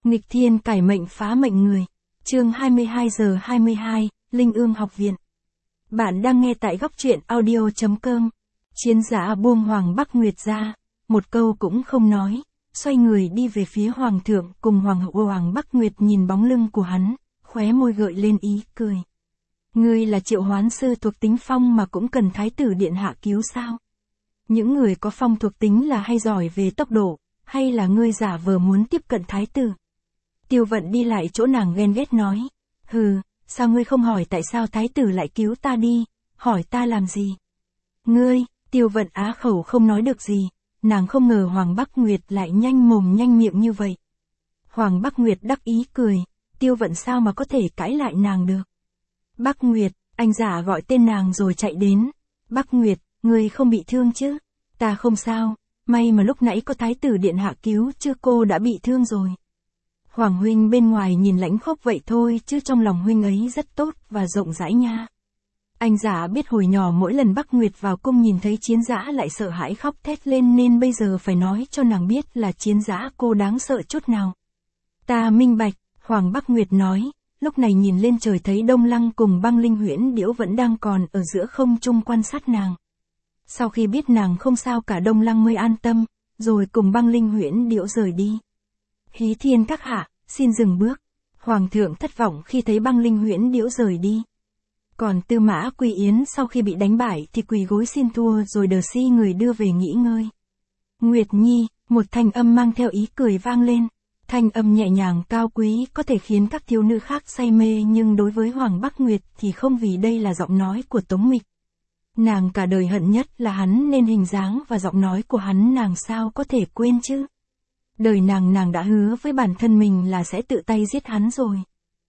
Nghịch thiên cải mệnh phá mệnh người. Chương 22 giờ 22, Linh Ương học viện. Bạn đang nghe tại góc truyện audio.com. Chiến giả buông Hoàng Bắc Nguyệt ra, một câu cũng không nói, xoay người đi về phía Hoàng thượng cùng Hoàng hậu. Hoàng Bắc Nguyệt nhìn bóng lưng của hắn, khóe môi gợi lên ý cười. Ngươi là triệu hoán sư thuộc tính phong mà cũng cần thái tử điện hạ cứu sao? Những người có phong thuộc tính là hay giỏi về tốc độ, hay là ngươi giả vờ muốn tiếp cận thái tử? Tiêu Vận đi lại chỗ nàng ghen ghét nói. Hừ, sao ngươi không hỏi tại sao thái tử lại cứu ta đi, hỏi ta làm gì? Ngươi, Tiêu Vận á khẩu không nói được gì, nàng không ngờ Hoàng Bắc Nguyệt lại nhanh mồm nhanh miệng như vậy. Hoàng Bắc Nguyệt đắc ý cười, Tiêu Vận sao mà có thể cãi lại nàng được. Bắc Nguyệt, anh giả gọi tên nàng rồi chạy đến. Bắc Nguyệt, ngươi không bị thương chứ? Ta không sao, may mà lúc nãy có thái tử điện hạ cứu chứ cô đã bị thương rồi. Hoàng huynh bên ngoài nhìn lãnh khốc vậy thôi chứ trong lòng huynh ấy rất tốt và rộng rãi nha. Anh giả biết hồi nhỏ mỗi lần Bắc Nguyệt vào cung nhìn thấy chiến dã lại sợ hãi khóc thét lên nên bây giờ phải nói cho nàng biết là chiến dã cô đáng sợ chút nào. Ta minh bạch, Hoàng Bắc Nguyệt nói, lúc này nhìn lên trời thấy Đông Lăng cùng Băng Linh Huyễn Điểu vẫn đang còn ở giữa không trung quan sát nàng. Sau khi biết nàng không sao cả Đông Lăng mới an tâm, rồi cùng Băng Linh Huyễn Điểu rời đi. Hí Thiên các hạ, xin dừng bước. Hoàng thượng thất vọng khi thấy Băng Linh Huyễn Điểu rời đi. Còn Tư Mã Quy Yến sau khi bị đánh bại thì quỳ gối xin thua rồi đờ si người đưa về nghỉ ngơi. Nguyệt Nhi, một thanh âm mang theo ý cười vang lên. Thanh âm nhẹ nhàng cao quý có thể khiến các thiếu nữ khác say mê nhưng đối với Hoàng Bắc Nguyệt thì không, vì đây là giọng nói của Tống Mịch. Nàng cả đời hận nhất là hắn nên hình dáng và giọng nói của hắn nàng sao có thể quên chứ. Đời nàng đã hứa với bản thân mình là sẽ tự tay giết hắn rồi.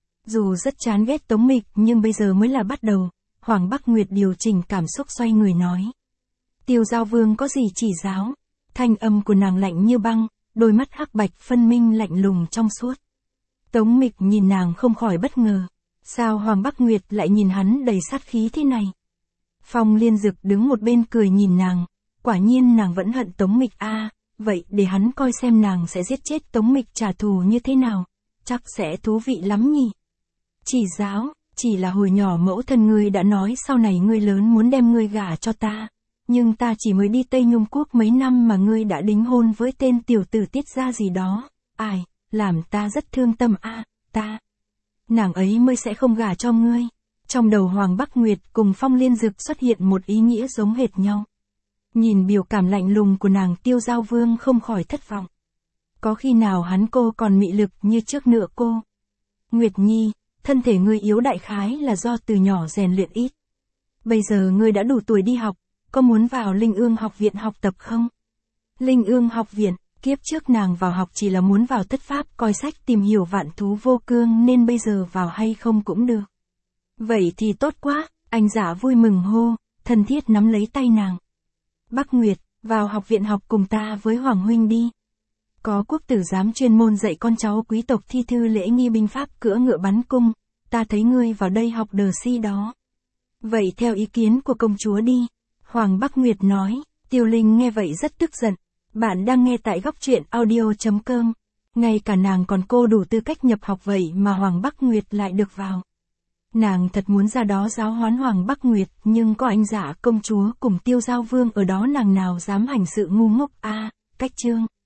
Dù rất chán ghét Tống Mịch nhưng bây giờ mới là bắt đầu. Hoàng Bắc Nguyệt điều chỉnh cảm xúc xoay người nói. Tiêu Giao Vương có gì chỉ giáo? Thanh âm của nàng lạnh như băng, đôi mắt hắc bạch phân minh lạnh lùng trong suốt. Tống Mịch nhìn nàng không khỏi bất ngờ. Sao Hoàng Bắc Nguyệt lại nhìn hắn đầy sát khí thế này? Phong Liên Dực đứng một bên cười nhìn nàng. Quả nhiên nàng vẫn hận Tống Mịch a. Vậy để hắn coi xem nàng sẽ giết chết Tống Mịch trả thù như thế nào. Chắc sẽ thú vị lắm nhỉ. Chỉ giáo, chỉ là hồi nhỏ mẫu thân ngươi đã nói sau này ngươi lớn muốn đem ngươi gả cho ta. Nhưng ta chỉ mới đi Tây Nhung Quốc mấy năm mà ngươi đã đính hôn với tên tiểu tử Tiết Gia gì đó. Ai, làm ta rất thương tâm a, ta. Nàng ấy mới sẽ không gả cho ngươi. Trong đầu Hoàng Bắc Nguyệt cùng Phong Liên Dực xuất hiện một ý nghĩa giống hệt nhau. Nhìn biểu cảm lạnh lùng của nàng Tiêu Giao Vương không khỏi thất vọng. Có khi nào hắn cô còn mị lực như trước nữa cô? Nguyệt Nhi, thân thể ngươi yếu đại khái là do từ nhỏ rèn luyện ít. Bây giờ ngươi đã đủ tuổi đi học, có muốn vào Linh Ương học viện học tập không? Linh Ương học viện, kiếp trước nàng vào học chỉ là muốn vào thất pháp coi sách tìm hiểu vạn thú vô cương nên bây giờ vào hay không cũng được. Vậy thì tốt quá, anh giả vui mừng hô, thân thiết nắm lấy tay nàng. Bắc Nguyệt, vào học viện học cùng ta với Hoàng huynh đi. Có quốc tử giám chuyên môn dạy con cháu quý tộc thi thư lễ nghi binh pháp cưỡi ngựa bắn cung, ta thấy ngươi vào đây học đờ si đó. Vậy theo ý kiến của công chúa đi. Hoàng Bắc Nguyệt nói. Tiêu Linh nghe vậy rất tức giận. Bạn đang nghe tại góc truyện audio.com. Ngay cả nàng còn cô đủ tư cách nhập học vậy mà Hoàng Bắc Nguyệt lại được vào. Nàng thật muốn ra đó giáo huấn Hoàng Bắc Nguyệt nhưng có anh giả công chúa cùng Tiêu Giao Vương ở đó nàng nào dám hành sự ngu ngốc a. Cách chương